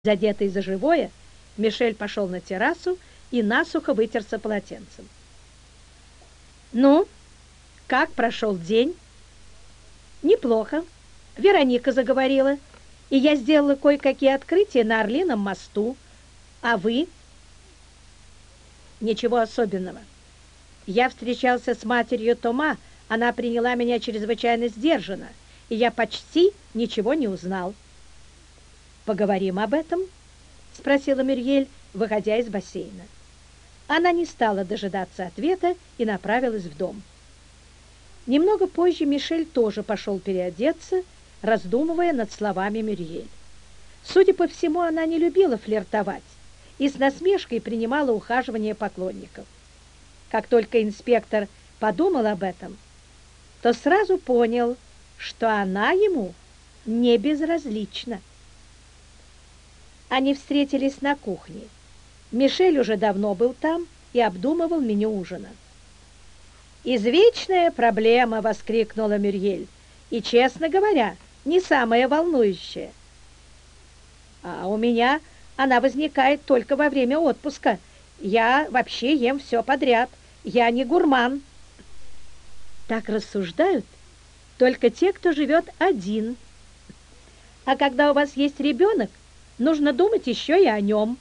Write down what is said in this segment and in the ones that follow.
Задетый за живое, Мишель пошел на террасу и насухо вытерся полотенцем. «Ну, как прошел день?» «Неплохо. Вероника заговорила, и я сделала кое-какие открытия на Орлином мосту. А вы?» «Ничего особенного. Я встречался с матерью Тома, она приняла меня чрезвычайно сдержанно, и я почти ничего не узнал». «Поговорим об этом?» — спросила Мюрьель, выходя из бассейна. Она не стала дожидаться ответа и направилась в дом. Немного позже Мишель тоже пошел переодеться, раздумывая над словами Мюрьель. Судя по всему, она не любила флиртовать и с насмешкой принимала ухаживание поклонников. Как только инспектор подумал об этом, то сразу понял, что она ему не безразлична. Они встретились на кухне. Мишель уже давно был там и обдумывал меню ужина. «Извечная проблема!» — воскликнула Мюрьель. «И, честно говоря, не самая волнующая. А у меня она возникает только во время отпуска. Я вообще ем все подряд. Я не гурман». Так рассуждают только те, кто живет один. А когда у вас есть ребенок, нужно думать еще и о нем.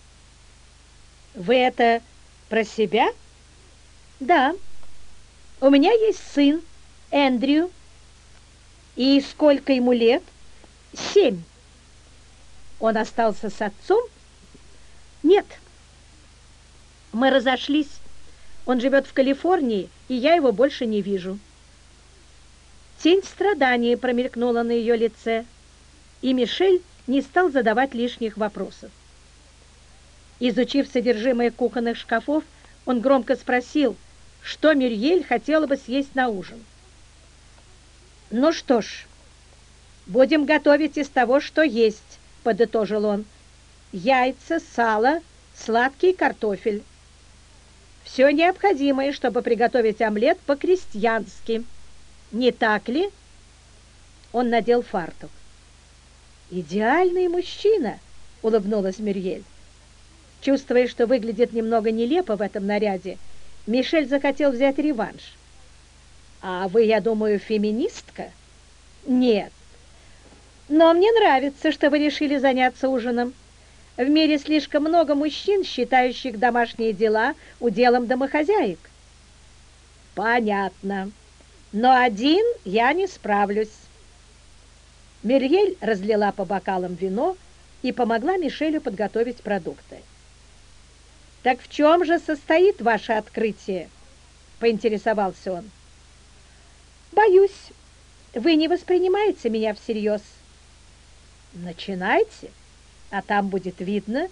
Вы это про себя? Да. У меня есть сын, Эндрю. И сколько ему лет? 7. Он остался с отцом? Нет. Мы разошлись. Он живет в Калифорнии, и я его больше не вижу. Тень страдания промелькнула на ее лице, и Мишель не стал задавать лишних вопросов. Изучив содержимое кухонных шкафов, он громко спросил, что Мюрьель хотела бы съесть на ужин. «Ну что ж, будем готовить из того, что есть», — подытожил он. «Яйца, сало, сладкий картофель. Все необходимое, чтобы приготовить омлет по-крестьянски. Не так ли?» Он надел фартук. «Идеальный мужчина!» — улыбнулась Мюрьель. Чувствуя, что выглядит немного нелепо в этом наряде, Мишель захотел взять реванш. «А вы, я думаю, феминистка?» «Нет. Но мне нравится, что вы решили заняться ужином. В мире слишком много мужчин, считающих домашние дела уделом домохозяек». «Понятно. Но один я не справлюсь». Мюрьель разлила по бокалам вино и помогла Мишелю подготовить продукты. «Так в чем же состоит ваше открытие?» — поинтересовался он. «Боюсь, вы не воспринимаете меня всерьез». «Начинайте, а там будет видно».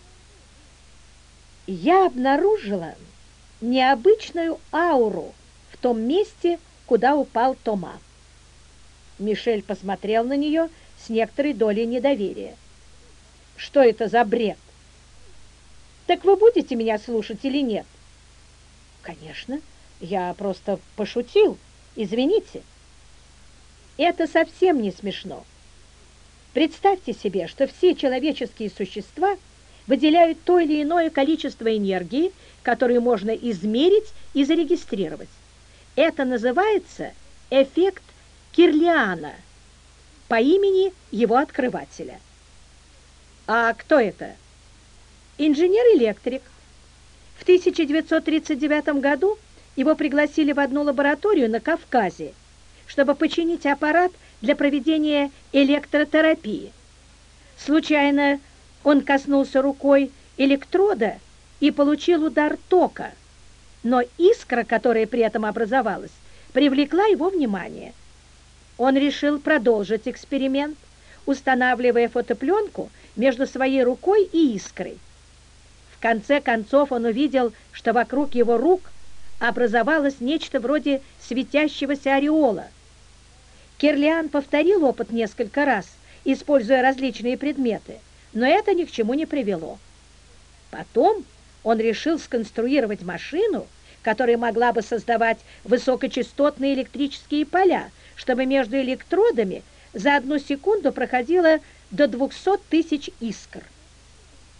Я обнаружила необычную ауру в том месте, куда упал Тома. Мишель посмотрел на нее с некоторой долей недоверия. «Что это за бред?» «Так вы будете меня слушать или нет?» «Конечно, я просто пошутил. Извините». «Это совсем не смешно. Представьте себе, что все человеческие существа выделяют то или иное количество энергии, которое можно измерить и зарегистрировать. Это называется эффект Кирлиана по имени его открывателя». «А кто это?» «Инженер-электрик. В 1939 году его пригласили в одну лабораторию на Кавказе, чтобы починить аппарат для проведения электротерапии. Случайно он коснулся рукой электрода и получил удар тока, но искра, которая при этом образовалась, привлекла его внимание. Он решил продолжить эксперимент, устанавливая фотопленку между своей рукой и искрой. В конце концов он увидел, что вокруг его рук образовалось нечто вроде светящегося ореола. Кирлиан повторил опыт несколько раз, используя различные предметы, но это ни к чему не привело. Потом он решил сконструировать машину, которая могла бы создавать высокочастотные электрические поля, чтобы между электродами за 1 секунду проходило до 200 000 искр.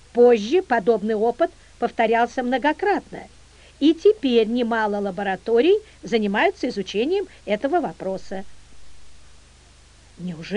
Позже подобный опыт повторялся многократно, и теперь немало лабораторий занимаются изучением этого вопроса. Неужели